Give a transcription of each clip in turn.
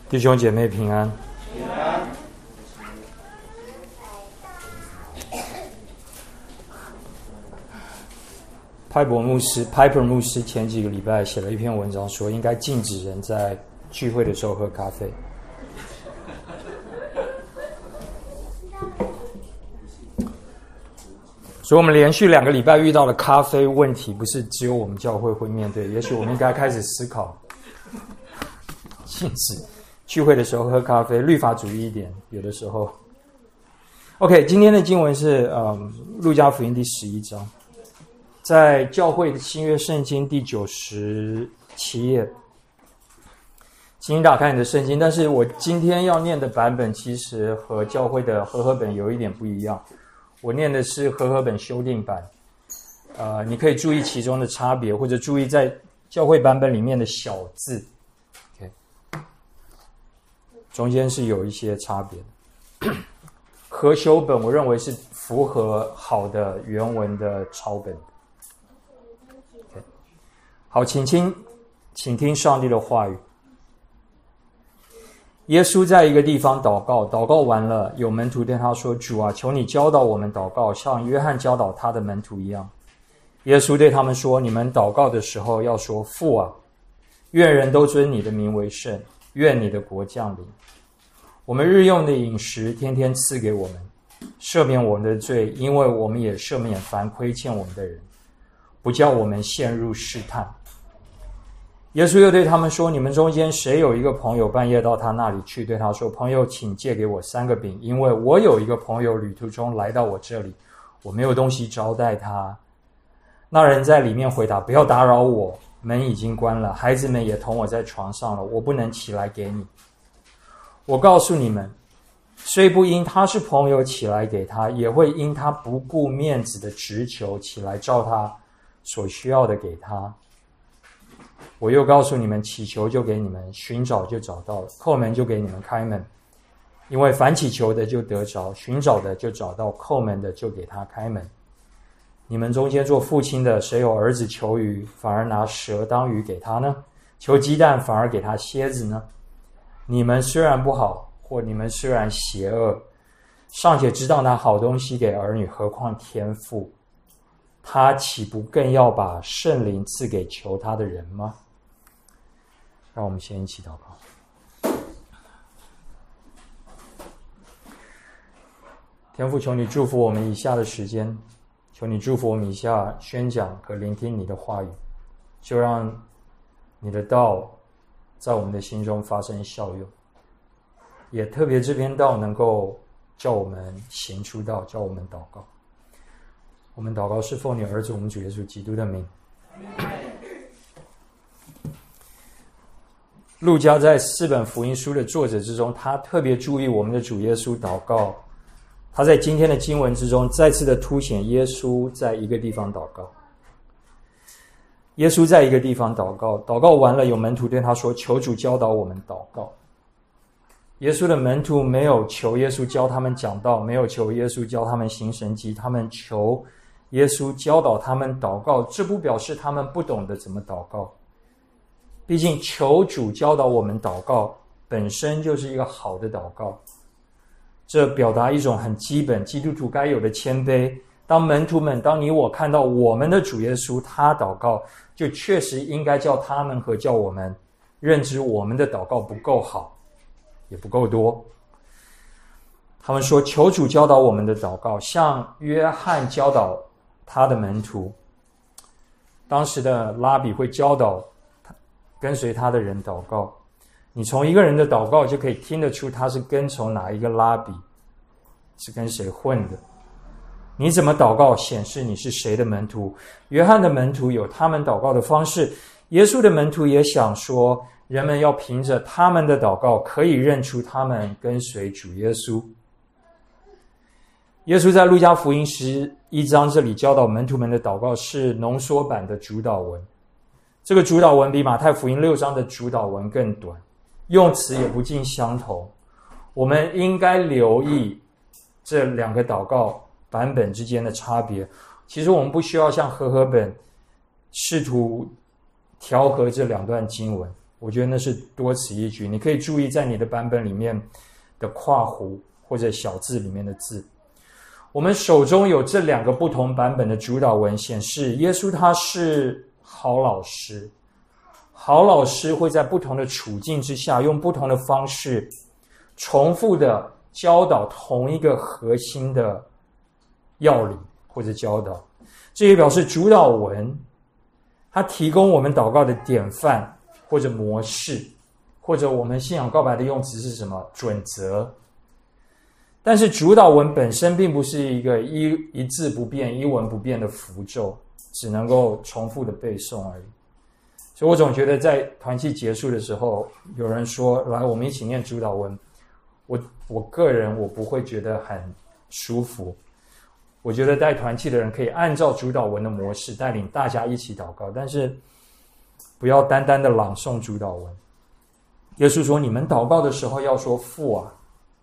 弟兄姐妹平安。 平安。 Piper 牧师前几个礼拜写了一篇文章，说应该禁止人在聚会的时候喝咖啡。所以我们连续2个礼拜遇到的咖啡问题，不是只有我们教会会面对，也许我们应该开始思考，禁止聚会的时候喝咖啡，律法主义一点，有的时候。OK， 今天的经文是路加福音第11章，在教会的新约圣经第97页，请你打开你的圣经。但是我今天要念的版本其实和教会的和合本有一点不一样，我念的是和合本修订版。你可以注意其中的差别，或者注意在教会版本里面的小字。OK， 中间是有一些差别的。和修本我认为是符合好的原文的抄本。Okay. 好，请听上帝的话语。耶稣在一个地方祷告，祷告完了，有门徒对他说：“主啊，求你教导我们祷告，像约翰教导他的门徒一样。”耶稣对他们说：“你们祷告的时候要说：父啊，愿人都尊你的名为圣，愿你的国降临。我们日用的饮食天天赐给我们，赦免我们的罪，因为我们也赦免凡亏欠我们的人，不叫我们陷入试探。”耶稣又对他们说：“你们中间谁有一个朋友半夜到他那里去，对他说：朋友，请借给我3个饼，因为我有一个朋友旅途中来到我这里，我没有东西招待他。那人在里面回答：不要打扰我，门已经关了，孩子们也同我在床上了，我不能起来给你。我告诉你们，虽不因他是朋友起来给他，也会因他不顾面子的直求起来照他所需要的给他。我又告诉你们，祈求就给你们，寻找就找到了，叩门就给你们开门。因为凡祈求的就得着，寻找的就找到，叩门的就给他开门。你们中间做父亲的，谁有儿子求鱼，反而拿蛇当鱼给他呢？求鸡蛋，反而给他蝎子呢？你们虽然不好，或你们虽然邪恶，尚且知道拿好东西给儿女，何况天父，他岂不更要把圣灵赐给求他的人吗？让我们先一起祷告。天父，求你祝福我们以下的时间，求你祝福我们以下宣讲和聆听你的话语，就让你的道在我们的心中发生效用，也特别这篇道能够叫我们行出道，叫我们祷告。我们祷告是奉你儿子我们主耶稣基督的名。路加在4本福音书的作者之中，他特别注意我们的主耶稣祷告。他在今天的经文之中再次的凸显耶稣在一个地方祷告。耶稣在一个地方祷告，祷告完了，有门徒对他说：求主教导我们祷告。耶稣的门徒没有求耶稣教他们讲道，没有求耶稣教他们行神迹，他们求耶稣教导他们祷告。这不表示他们不懂得怎么祷告，毕竟求主教导我们祷告本身就是一个好的祷告，这表达一种很基本基督徒该有的谦卑。当门徒们，当你我看到我们的主耶稣他祷告，就确实应该叫他们和叫我们认知我们的祷告不够好，也不够多。他们说求主教导我们的祷告，像约翰教导他的门徒。当时的拉比会教导跟随他的人祷告，你从一个人的祷告就可以听得出他是跟从哪一个拉比，是跟谁混的。你怎么祷告显示你是谁的门徒。约翰的门徒有他们祷告的方式，耶稣的门徒也想说人们要凭着他们的祷告可以认出他们跟随主耶稣。耶稣在路加福音11章这里教导门徒们的祷告是浓缩版的主祷文，这个主祷文比马太福音6章的主祷文更短，用词也不尽相同。我们应该留意这2个祷告版本之间的差别。其实我们不需要像和合本试图调和这2段经文， 我觉得那是多此一举。你可以注意在你的版本里面的括弧或者小字里面的字。我们手中有这2个不同版本的主导文，显示耶稣他是好老师。好老师会在不同的处境之下，用不同的方式重复的教导同一个核心的要领或者教导。这也表示主导文它提供我们祷告的典范或者模式，或者我们信仰告白的用词是什么？准则。但是主导文本身并不是一个一字不变、一文不变的符咒，只能够重复的背诵而已。所以我总觉得在团契结束的时候，有人说来我们一起念主导文，我个人我不会觉得很舒服。我觉得带团契的人可以按照主导文的模式带领大家一起祷告，但是不要单单的朗诵主导文。耶稣说你们祷告的时候要说父啊，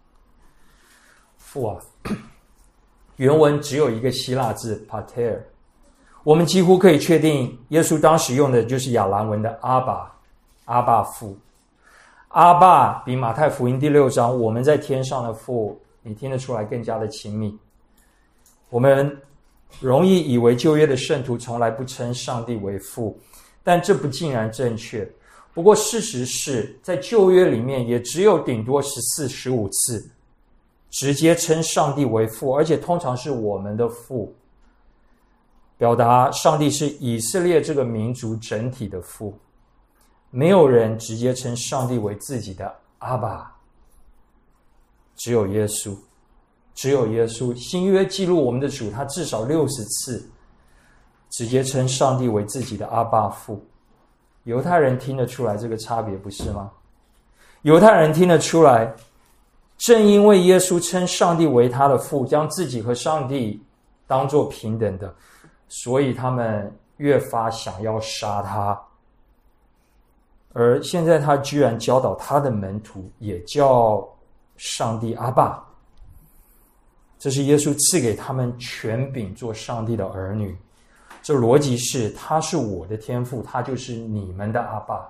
父啊。原文只有一个希腊字 pater， 我们几乎可以确定耶稣当时用的就是亚兰文的阿爸，阿爸父。阿爸比马太福音第6章我们在天上的父，你听得出来更加的亲密。我们容易以为旧约的圣徒从来不称上帝为父，但这不尽然正确。不过事实是在旧约里面也只有顶多14、15次直接称上帝为父，而且通常是我们的父，表达上帝是以色列这个民族整体的父。没有人直接称上帝为自己的阿爸，只有耶稣。只有耶稣。新约记录我们的主，他至少60次直接称上帝为自己的阿爸父。犹太人听得出来这个差别，不是吗？犹太人听得出来，正因为耶稣称上帝为他的父，将自己和上帝当作平等的，所以他们越发想要杀他。而现在他居然教导他的门徒也叫上帝阿爸，这是耶稣赐给他们权柄做上帝的儿女。这逻辑是他是我的天父，他就是你们的阿爸。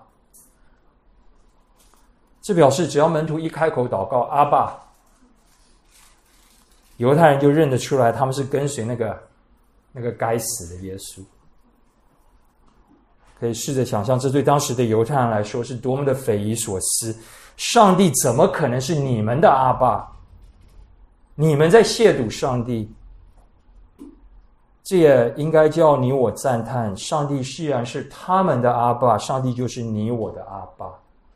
这表示只要门徒一开口祷告阿爸，犹太人就认得出来他们是跟随那个该死的耶稣。可以试着想象，这对当时的犹太人来说是多么的匪夷所思。上帝怎么可能是你们的阿爸？你们在亵渎上帝。这也应该叫你我赞叹，上帝既然是他们的阿爸，上帝就是你我的阿爸。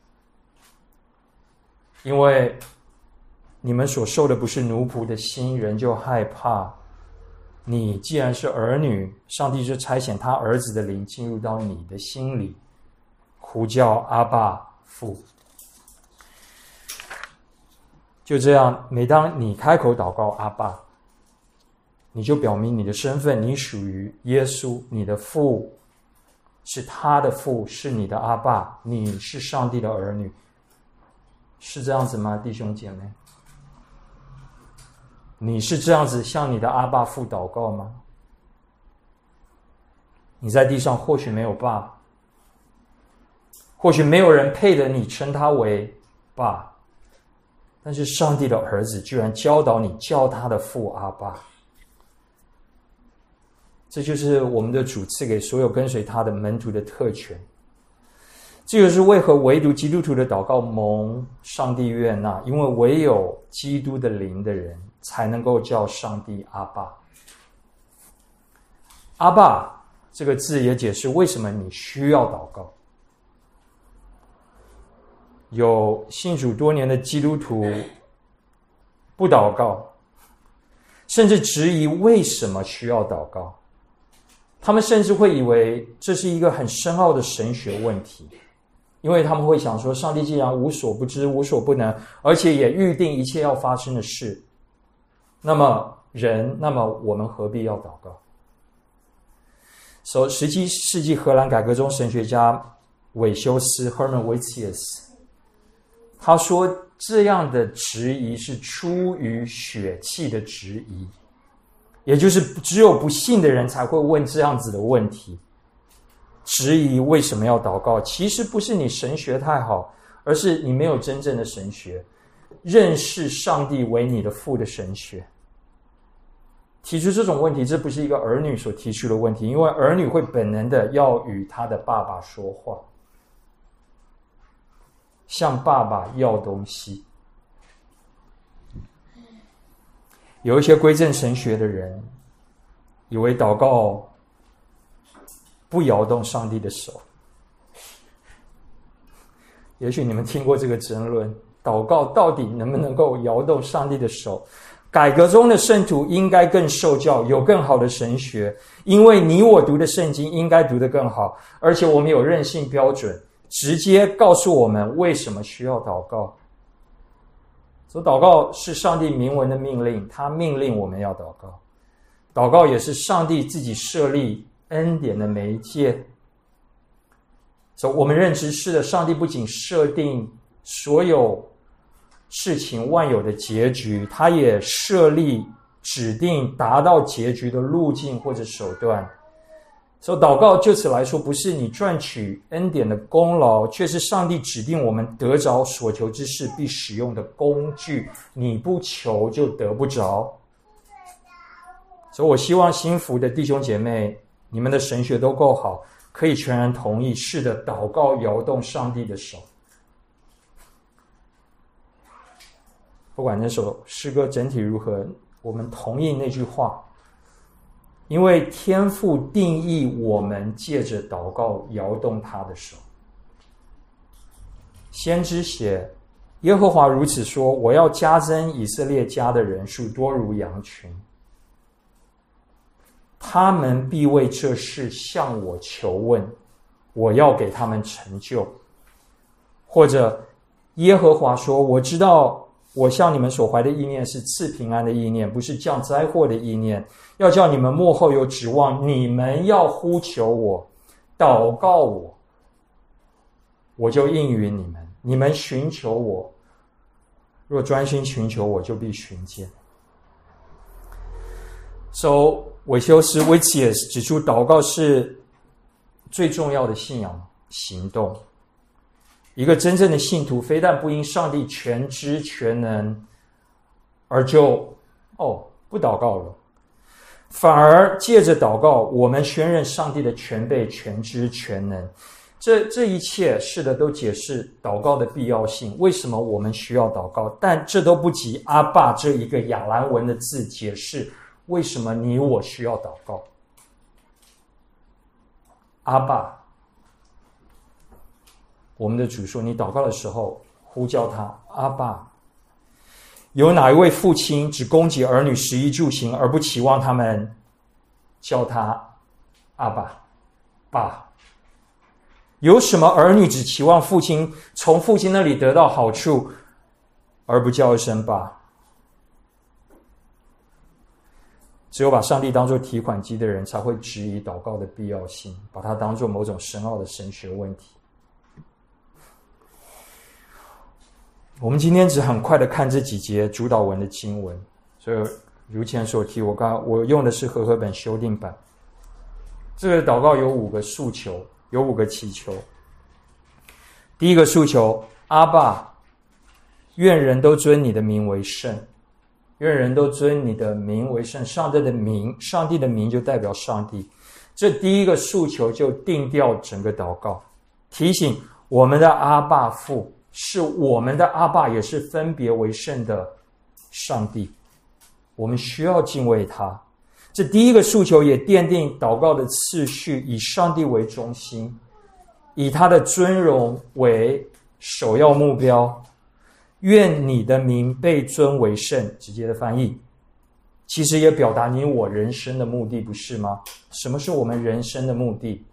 因为你们所受的不是奴仆的心，人就害怕。你既然是儿女，上帝就差遣他儿子的灵进入到你的心里，呼叫阿爸父。就这样，每当你开口祷告阿爸，你就表明你的身份，你属于耶稣，你的父是他的父，是你的阿爸，你是上帝的儿女。是这样子吗，弟兄姐妹？你是这样子向你的阿爸父祷告吗？你在地上或许没有爸，或许没有人配得你称他为爸，但是上帝的儿子居然教导你叫他的父阿爸。这就是我们的主赐给所有跟随他的门徒的特权。这就是为何唯独基督徒的祷告蒙上帝悦纳，因为唯有基督的灵的人才能够叫上帝阿爸。阿爸这个字也解释为什么你需要祷告。有信主多年的基督徒不祷告，甚至质疑为什么需要祷告。他们甚至会以为这是一个很深奥的神学问题，因为他们会想说，上帝既然无所不知、无所不能，而且也预定一切要发生的事，那么我们何必要祷告？17世纪荷兰改革中神学家韦修斯 Herman Wittius 他说，这样的质疑是出于血气的质疑，也就是只有不信的人才会问这样子的问题。 质疑为什么要祷告，其实不是你神学太好，而是你没有真正的神学，认识上帝为你的父的神学。提出这种问题，这不是一个儿女所提出的问题，因为儿女会本能的要与他的爸爸说话，向爸爸要东西。有一些归正神学的人以为祷告不摇动上帝的手。也许你们听过这个争论，祷告到底能不能够摇动上帝的手？改革中的圣徒应该更受教，有更好的神学，因为你我读的圣经应该读得更好，而且我们有任性标准，直接告诉我们为什么需要祷告。所以祷告是上帝明文的命令，他命令我们要祷告。祷告也是上帝自己设立恩典的媒介。所以我们认知是的，上帝不仅设定所有事情万有的结局，他也设立指定达到结局的路径或者手段。所以祷告就此来说，不是你赚取恩典的功劳，却是上帝指定我们得着所求之事必使用的工具，你不求就得不着。所以我希望新福的弟兄姐妹，你们的神学都够好，可以全然同意，是的，祷告摇动上帝的手。不管那首诗歌整体如何，我们同意那句话，因为天父定义我们借着祷告摇动他的手。先知写，耶和华如此说，我要加增以色列家的人数，多如羊群，他们必为这事向我求问，我要给他们成就。或者耶和华说，我知道我向你们所怀的意念是赐平安的意念，不是降灾祸的意念，要叫你们末后有指望。你们要呼求我，祷告我，我就应允你们。你们寻求我，若专心寻求我，就必寻见。韦修斯 Witsius 指出，祷告是最重要的信仰行动。一个真正的信徒，非但不因上帝全知全能而就不祷告了，反而借着祷告，我们宣认上帝的全备、全知、全能。这一切是的，都解释祷告的必要性，为什么我们需要祷告。但这都不及阿爸这一个亚兰文的字解释为什么你我需要祷告。阿爸，我们的主说，你祷告的时候呼叫他阿爸。有哪一位父亲只供给儿女食衣住行，而不期望他们叫他阿爸爸？有什么儿女只期望父亲从父亲那里得到好处，而不叫一声爸？只有把上帝当作提款机的人，才会质疑祷告的必要性，把它当作某种深奥的神学问题。我们今天只很快的看这几节主导文的经文，所以如前所提，我用的是和合本修订版。这个祷告有5个诉求，有5个祈求。第一个诉求，阿爸，愿人都尊你的名为圣。愿人都尊你的名为圣。上帝的名就代表上帝。这第一个诉求就定调整个祷告，提醒我们的阿爸父是我们的阿爸，也是分别为圣的上帝，我们需要敬畏他。这第一个诉求也奠定祷告的次序，以上帝为中心，以他的尊荣为首要目标。愿你的名被尊为圣，直接的翻译其实也表达你我人生的目的，不是吗？什么是我们人生的目的？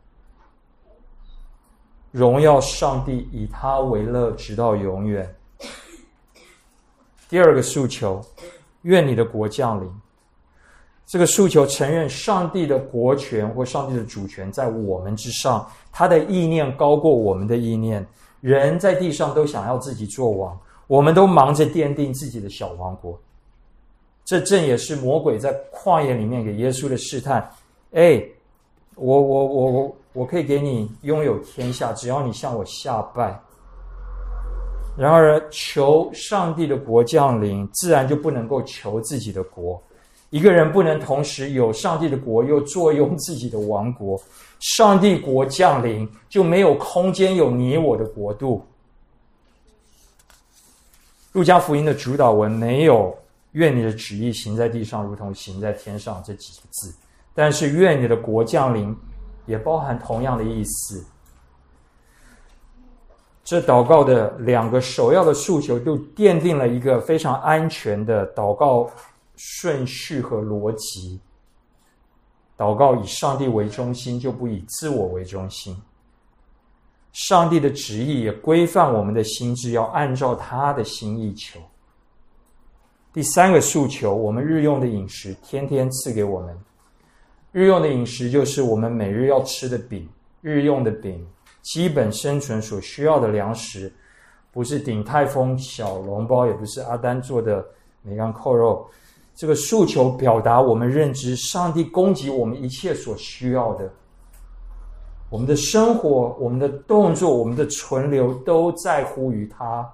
荣耀上帝，以他为乐，直到永远。第二个诉求，愿你的国降临。这个诉求承认上帝的国权或上帝的主权在我们之上，他的意念高过我们的意念。人在地上都想要自己做王，我们都忙着奠定自己的小王国。这正也是魔鬼在旷野里面给耶稣的试探。 我可以给你拥有天下，只要你向我下拜。然而求上帝的国降临，自然就不能够求自己的国。一个人不能同时有上帝的国又坐拥自己的王国。上帝国降临，就没有空间有你我的国度。路加福音的主导文没有愿你的旨意行在地上如同行在天上这几个字，但是愿你的国降临也包含同样的意思。这祷告的两个首要的诉求就奠定了一个非常安全的祷告顺序和逻辑。祷告以上帝为中心，就不以自我为中心。上帝的旨意也规范我们的心智，要按照他的心意求。第三个诉求，我们日用的饮食天天赐给我们。日用的饮食就是我们每日要吃的饼，日用的饼，基本生存所需要的粮食，不是鼎泰丰小笼包，也不是阿丹做的梅干扣肉。这个诉求表达我们认知上帝供给我们一切所需要的。我们的生活，我们的动作，我们的存留都在乎于他。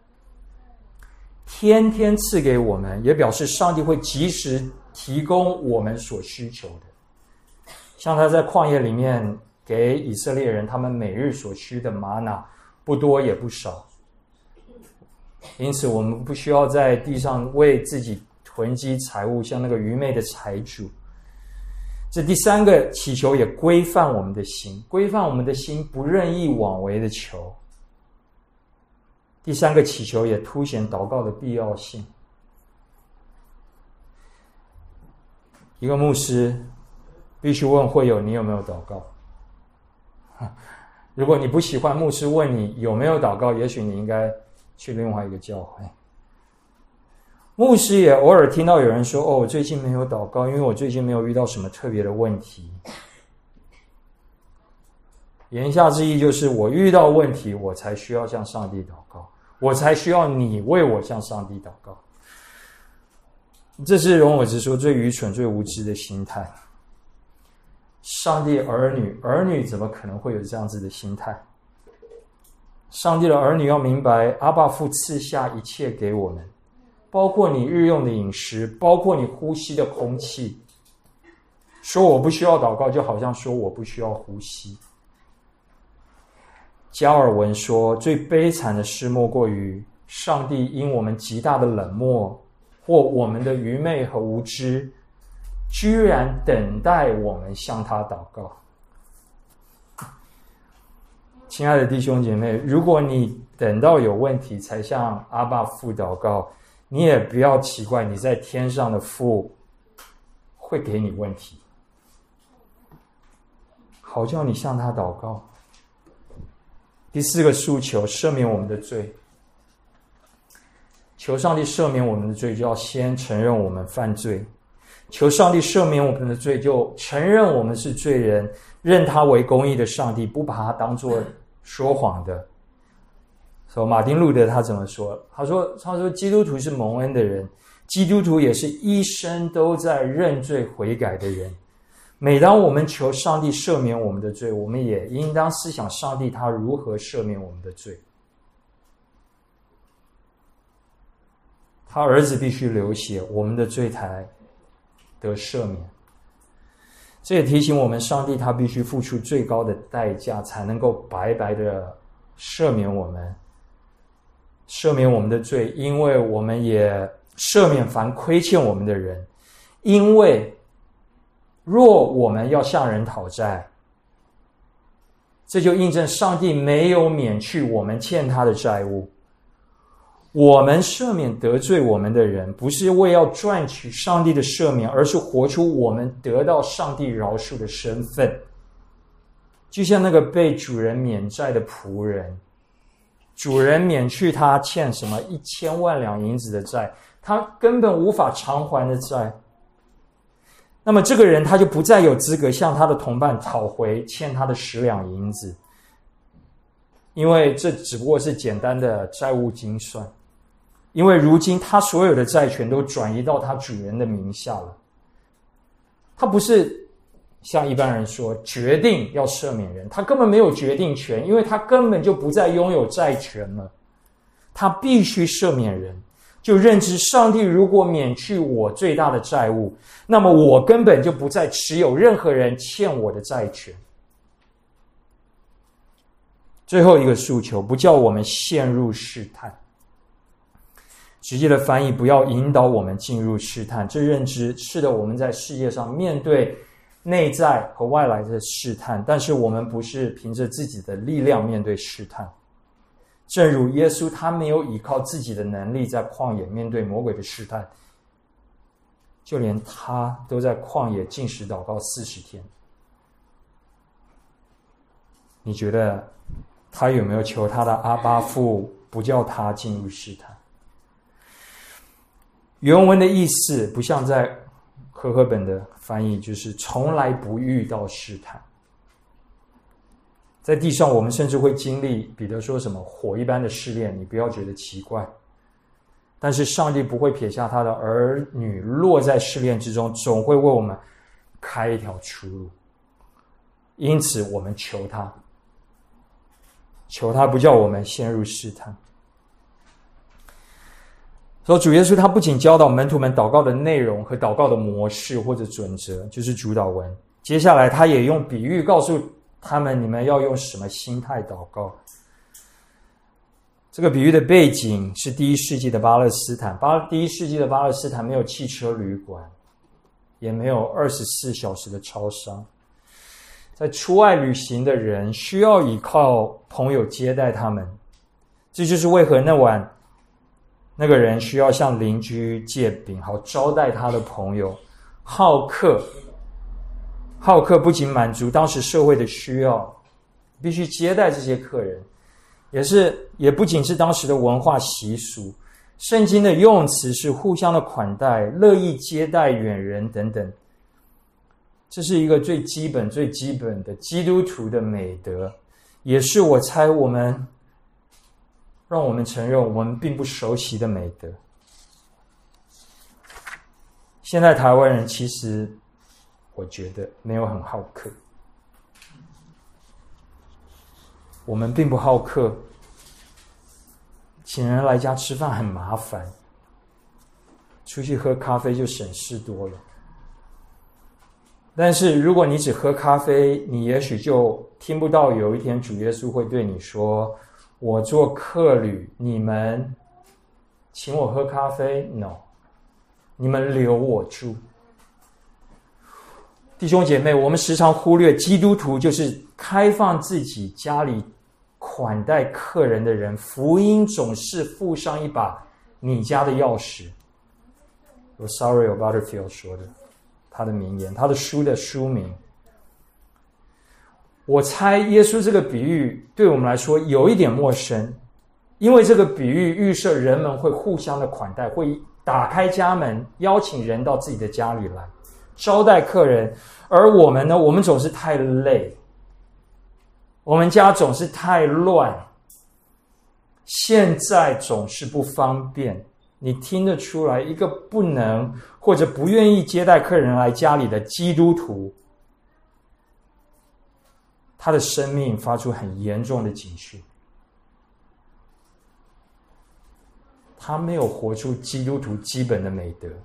天天赐给我们，也表示上帝会及时提供我们所需求的。像他在旷野里面给以色列人他们每日所需的玛瑙，不多也不少。因此我们不需要在地上为自己囤积财物，像那个愚昧的财主。这第三个祈求也规范我们的心，规范我们的心不任意妄为的求。第三个祈求也凸显祷告的必要性。一个牧师必须问会友，你有没有祷告？如果你不喜欢牧师问你有没有祷告，也许你应该去另外一个教会。牧师也偶尔听到有人说，我最近没有祷告，因为我最近没有遇到什么特别的问题。言下之意就是我遇到问题，我才需要向上帝祷告，我才需要你为我向上帝祷告。这是容我直说最愚蠢最无知的心态。上帝儿女怎么可能会有这样子的心态？上帝的儿女要明白，阿爸父赐下一切给我们，包括你日用的饮食，包括你呼吸的空气。说我不需要祷告，就好像说我不需要呼吸。加尔文说，最悲惨的事莫过于上帝因我们极大的冷漠或我们的愚昧和无知，居然等待我们向他祷告。亲爱的弟兄姐妹，如果你等到有问题才向阿爸父祷告，你也不要奇怪你在天上的父会给你问题，好叫你向他祷告。第四个诉求，赦免我们的罪。求上帝赦免我们的罪，就要先承认我们犯罪。求上帝赦免我们的罪，就承认我们是罪人，认他为公义的上帝，不把他当作说谎的。马丁路德他怎么说？他说基督徒是蒙恩的人，基督徒也是一生都在认罪悔改的人。每当我们求上帝赦免我们的罪，我们也应当思想上帝他如何赦免我们的罪。他儿子必须流血，我们的罪才得赦免。这也提醒我们，上帝他必须付出最高的代价，才能够白白的赦免我们，赦免我们的罪，因为我们也赦免凡亏欠我们的人。因为若我们要向人讨债，这就印证上帝没有免去我们欠他的债务。我们赦免得罪我们的人，不是为要赚取上帝的赦免，而是活出我们得到上帝饶恕的身份。就像那个被主人免债的仆人，主人免去他欠什么1000万两银子的债，他根本无法偿还的债，那么这个人他就不再有资格向他的同伴讨回欠他的10两银子，因为这只不过是简单的债务精算。因为如今他所有的债权都转移到他主人的名下了，他不是像一般人说决定要赦免人，他根本没有决定权，因为他根本就不再拥有债权了。他必须赦免人，就认知上帝如果免去我最大的债务，那么我根本就不再持有任何人欠我的债权。最后一个诉求，不叫我们陷入试探。直接的翻译，不要引导我们进入试探。这认知是的，我们在世界上面对内在和外来的试探，但是我们不是凭着自己的力量面对试探。正如耶稣他没有依靠自己的能力在旷野面对魔鬼的试探，就连他都在旷野禁食祷告40天。你觉得他有没有求他的阿爸父不叫他进入试探？原文的意思不像在和合本的翻译，就是从来不遇到试探。在地上我们甚至会经历彼得说什么火一般的试炼，你不要觉得奇怪。但是上帝不会撇下他的儿女落在试炼之中，总会为我们开一条出路。因此我们求他不叫我们陷入试探。所以主耶稣他不仅教导门徒们祷告的内容和祷告的模式或者准则，就是主祷文，接下来他也用比喻告诉他们你们要用什么心态祷告。这个比喻的背景是第1世纪的巴勒斯坦。第1世纪的巴勒斯坦没有汽车旅馆，也没有24小时的超商。在出外旅行的人需要依靠朋友接待他们，这就是为何那晚那个人需要向邻居借饼，好招待他的朋友。好客不仅满足当时社会的需要，必须接待这些客人，也不仅是当时的文化习俗。圣经的用词是互相的款待，乐意接待远人等等。这是一个最基本的基督徒的美德，也是我猜让我们承认我们并不熟悉的美德。现在台湾人其实我觉得没有很好客，我们并不好客，请人来家吃饭很麻烦，出去喝咖啡就省事多了。但是如果你只喝咖啡，你也许就听不到有一天主耶稣会对你说，我做客旅，你们请我喝咖啡 ？No， 你们留我住。弟兄姐妹，我们时常忽略基督徒就是开放自己家里款待客人的人，福音总是附上一把你家的钥匙。Rosario Butterfield 说的，他的名言，他的书的书名。我猜耶稣这个比喻对我们来说有一点陌生，因为这个比喻预设人们会互相的款待，会打开家门邀请人到自己的家里来招待客人。而我们呢，我们总是太累，我们家总是太乱，现在总是不方便。你听得出来，一个不能或者不愿意接待客人来家里的基督徒，他的生命发出很严重的警讯。他没有活出基督徒基本的美德。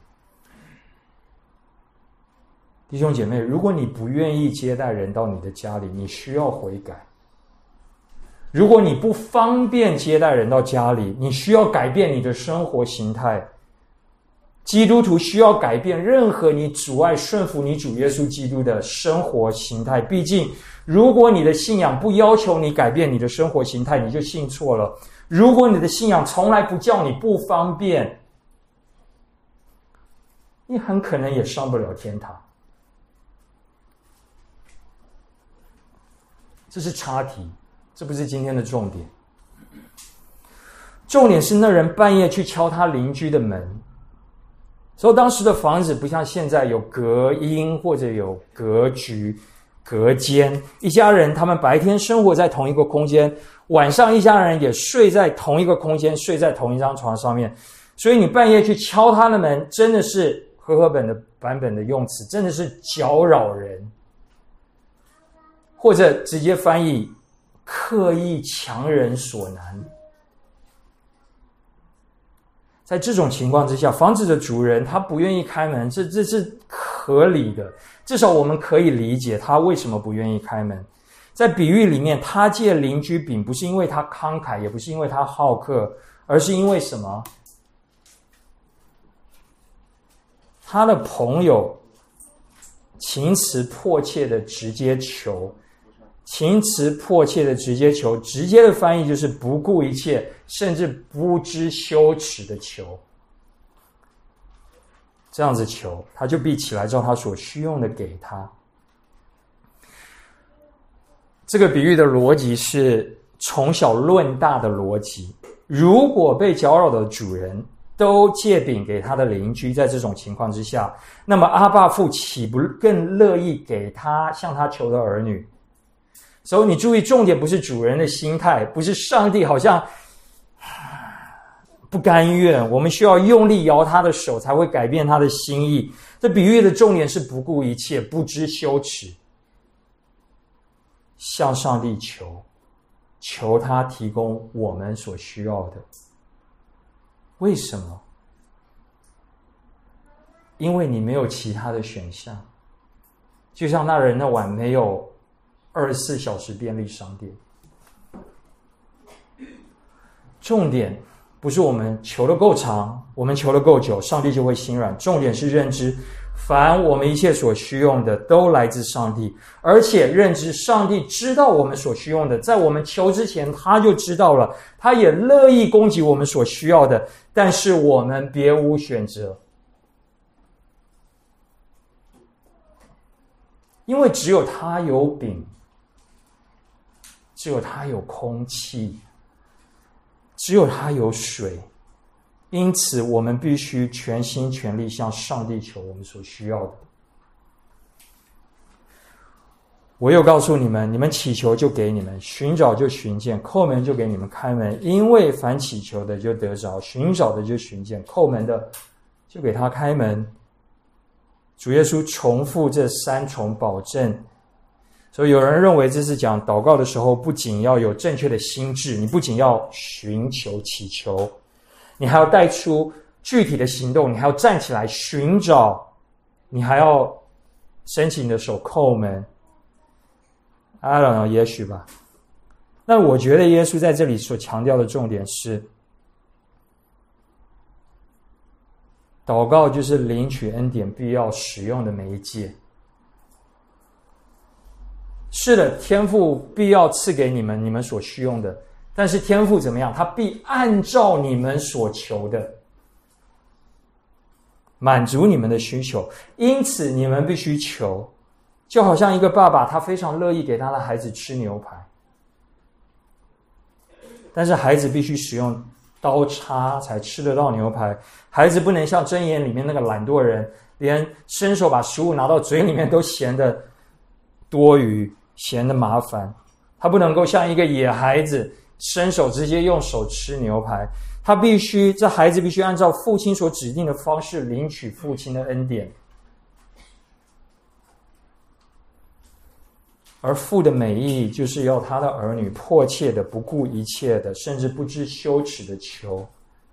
弟兄姐妹，如果你不愿意接待人到你的家里，你需要悔改。如果你不方便接待人到家里，你需要改变你的生活形态。基督徒需要改变任何你阻碍顺服你主耶稣基督的生活形态。毕竟，如果你的信仰不要求你改变你的生活形态，你就信错了。如果你的信仰从来不叫你不方便，你很可能也上不了天堂。这是插题，这不是今天的重点。重点是那人半夜去敲他邻居的门。所以当时的房子不像现在有隔音或者有格局、隔间，一家人他们白天生活在同一个空间，晚上一家人也睡在同一个空间，睡在同一张床上面。所以你半夜去敲他的门，真的是和合本的版本的用词，真的是搅扰人。 或者直接翻译刻意强人所难。在这种情况之下，房子的主人他不愿意开门，这是合理的，至少我们可以理解他为什么不愿意开门。在比喻里面，他借邻居饼不是因为他慷慨，也不是因为他好客，而是因为什么？他的朋友情辞迫切的直接求，情辞迫切的直接求，直接的翻译就是不顾一切，甚至不知羞耻的求。这样子求，他就必起来照他所需用的给他。这个比喻的逻辑是从小论大的逻辑。如果被搅扰的主人都借饼给他的邻居，在这种情况之下，那么阿爸父岂不更乐意给他向他求的儿女？所以你注意，重点不是主人的心态，不是上帝好像不甘愿，我们需要用力摇他的手才会改变他的心意。这比喻的重点是不顾一切，不知羞耻，向上帝求他提供我们所需要的。为什么？因为你没有其他的选项，就像那人那晚没有24小时便利商店。重点不是我们求得够长，我们求得够久，上帝就会心软。重点是认知，凡我们一切所需用的都来自上帝，而且认知上帝知道我们所需用的，在我们求之前他就知道了，他也乐意供给我们所需要的，但是我们别无选择。因为只有他有饼，只有他有空气，只有他有水，因此我们必须全心全力向上帝求我们所需要的。我又告诉你们，你们祈求就给你们，寻找就寻见，叩门就给你们开门。因为凡祈求的就得着，寻找的就寻见，叩门的就给他开门。主耶稣重复这3重保证。所以有人认为这是讲祷告的时候不仅要有正确的心智，你不仅要寻求祈求，你还要带出具体的行动，你还要站起来寻找，你还要伸起你的手叩门。I don't know， 也许吧。那我觉得耶稣在这里所强调的重点是，祷告就是领取恩典必要使用的媒介。是的，天父必要赐给你们所需用的，但是天父怎么样？他必按照你们所求的满足你们的需求，因此你们必须求。就好像一个爸爸，他非常乐意给他的孩子吃牛排，但是孩子必须使用刀叉才吃得到牛排。孩子不能像箴言里面那个懒惰人，连伸手把食物拿到嘴里面都嫌得多余，嫌得麻烦。他不能够像一个野孩子伸手直接用手吃牛排，这孩子必须按照父亲所指定的方式领取父亲的恩典。而父的美意就是要他的儿女迫切的、不顾一切的，甚至不知羞耻的求。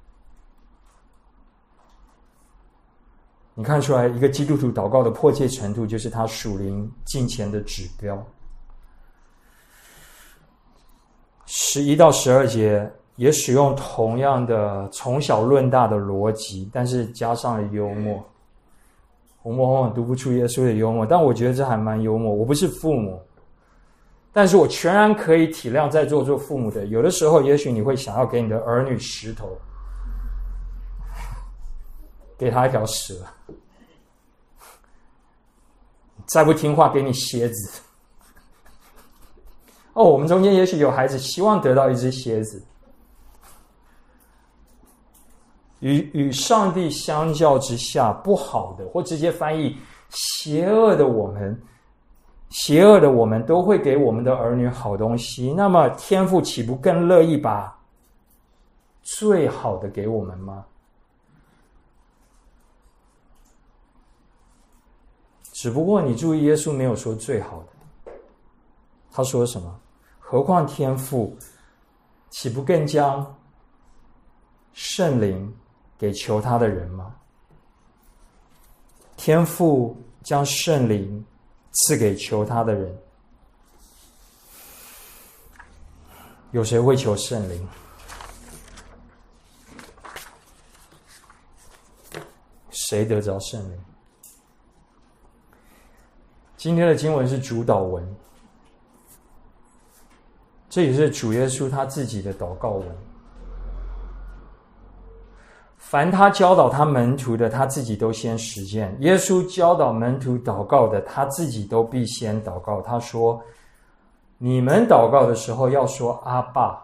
你看出来一个基督徒祷告的迫切程度，就是他属灵敬虔的指标。11到12节也使用同样的从小论大的逻辑，但是加上了幽默。我们往往读不出耶稣的幽默，但我觉得这还蛮幽默。我不是父母，但是我全然可以体谅在座做父母的。有的时候也许你会想要给你的儿女石头，给他一条蛇，再不听话给你蝎子。我们中间也许有孩子希望得到一只蝎子。与上帝相较之下，不好的或直接翻译邪恶的我们都会给我们的儿女好东西，那么天父岂不更乐意把最好的给我们吗？只不过你注意，耶稣没有说最好的， 他说什么？何况天父岂不更将圣灵给求他的人吗？天父将圣灵赐给求他的人。有谁会求圣灵？谁得着圣灵？今天的经文是主祷文，这也是主耶稣他自己的祷告文。凡他教导他门徒的，他自己都先实践。耶稣教导门徒祷告的，他自己都必先祷告。他说：你们祷告的时候要说阿爸，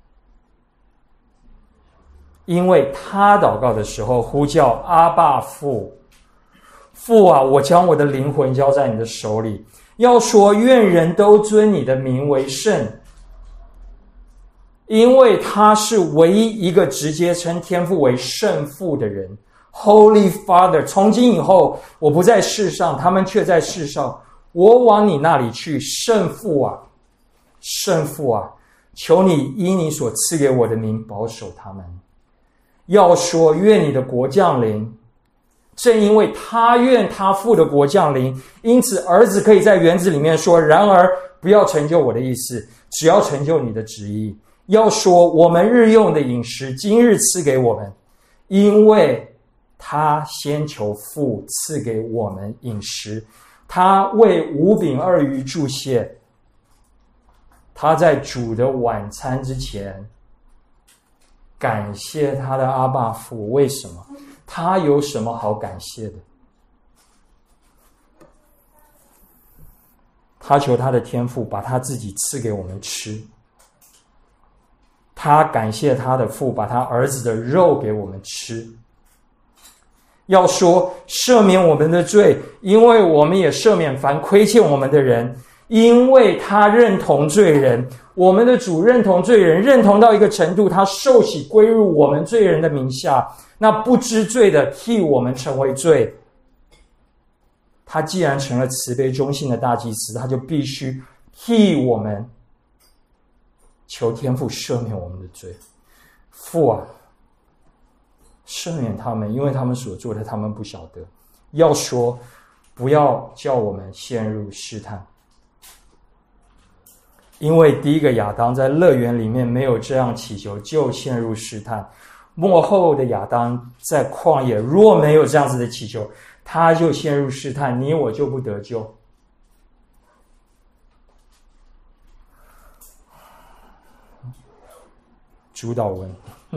因为他祷告的时候呼叫阿爸父。父啊，我将我的灵魂交在你的手里。要说愿人都尊你的名为圣，因为他是唯一一个直接称天父为圣父的人。 Holy Father， 从今以后我不在世上，他们却在世上，我往你那里去。圣父啊，圣父啊，求你依你所赐给我的名保守他们。要说愿你的国降临，正因为他愿他父的国降临，因此儿子可以在园子里面说，然而不要成就我的意思，只要成就你的旨意。要说我们日用的饮食今日赐给我们，因为他先求父赐给我们饮食。他为5饼2鱼祝谢，他在主的晚餐之前感谢他的阿爸父。为什么？他有什么好感谢的？他求他的天父把他自己赐给我们吃，他感谢他的父把他儿子的肉给我们吃。要说赦免我们的罪，因为我们也赦免凡亏欠我们的人。因为他认同罪人，我们的主认同罪人，认同到一个程度，他受洗归入我们罪人的名下。那不知罪的替我们成为罪。他既然成了慈悲忠信的大祭司，他就必须替我们求天父赦免我们的罪。父啊，赦免他们，因为他们所做的他们不晓得。要说不要叫我们陷入试探，因为第一个亚当在乐园里面没有这样祈求，就陷入试探。末后的亚当在旷野若没有这样子的祈求，他就陷入试探，你我就不得救。主祷文，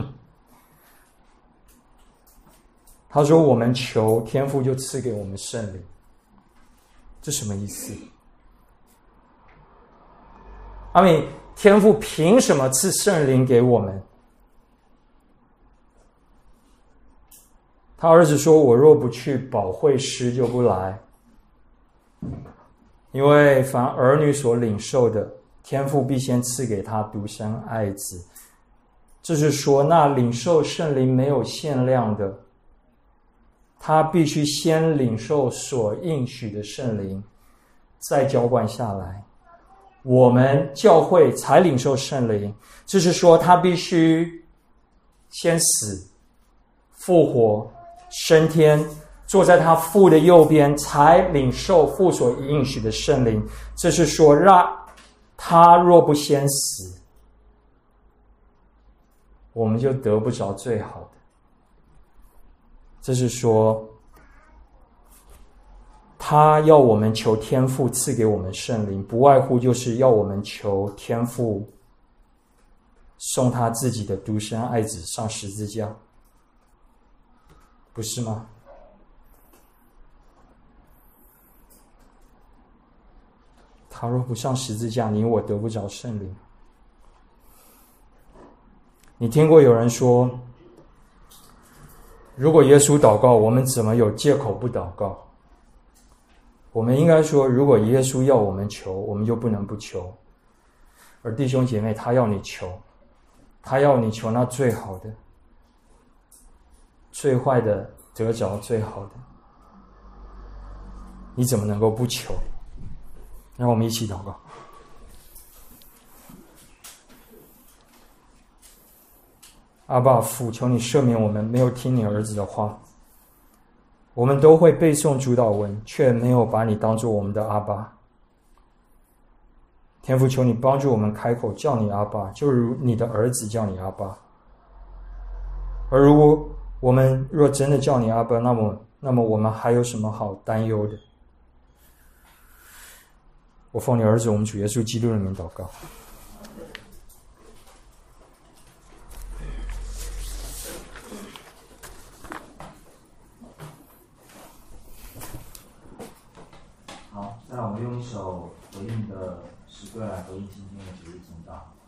他说我们求天父就赐给我们圣灵，这什么意思？阿们，天父凭什么赐圣灵给我们？他儿子说，我若不去，保惠师就不来。因为凡儿女所领受的，天父必先赐给他独生爱子。这是说，那领受圣灵没有限量的，他必须先领受所应许的圣灵，再浇灌下来。我们教会才领受圣灵，这是说他必须先死、复活、升天，坐在他父的右边，才领受父所应许的圣灵。这是说，让他若不先死，我们就得不着最好的。这是说，他要我们求天父赐给我们圣灵，不外乎就是要我们求天父送他自己的独生爱子上十字架，不是吗？他若不上十字架，你我得不着圣灵。你听过有人说，如果耶稣祷告，我们怎么有借口不祷告？我们应该说，如果耶稣要我们求，我们就不能不求。而弟兄姐妹，他要你求，他要你求那最好的，最坏的得着最好的，你怎么能够不求？让我们一起祷告。 阿爸父，求你赦免我们没有听你儿子的话。我们都会背诵主祷文，却没有把你当作我们的阿爸。天父，求你帮助我们开口叫你阿爸，就如你的儿子叫你阿爸。而如果我们若真的叫你阿爸，那么我们还有什么好担忧的？我奉你儿子我们主耶稣基督的名祷告。 好，再来我们用一首回应的诗歌来回应今天的主日讲道。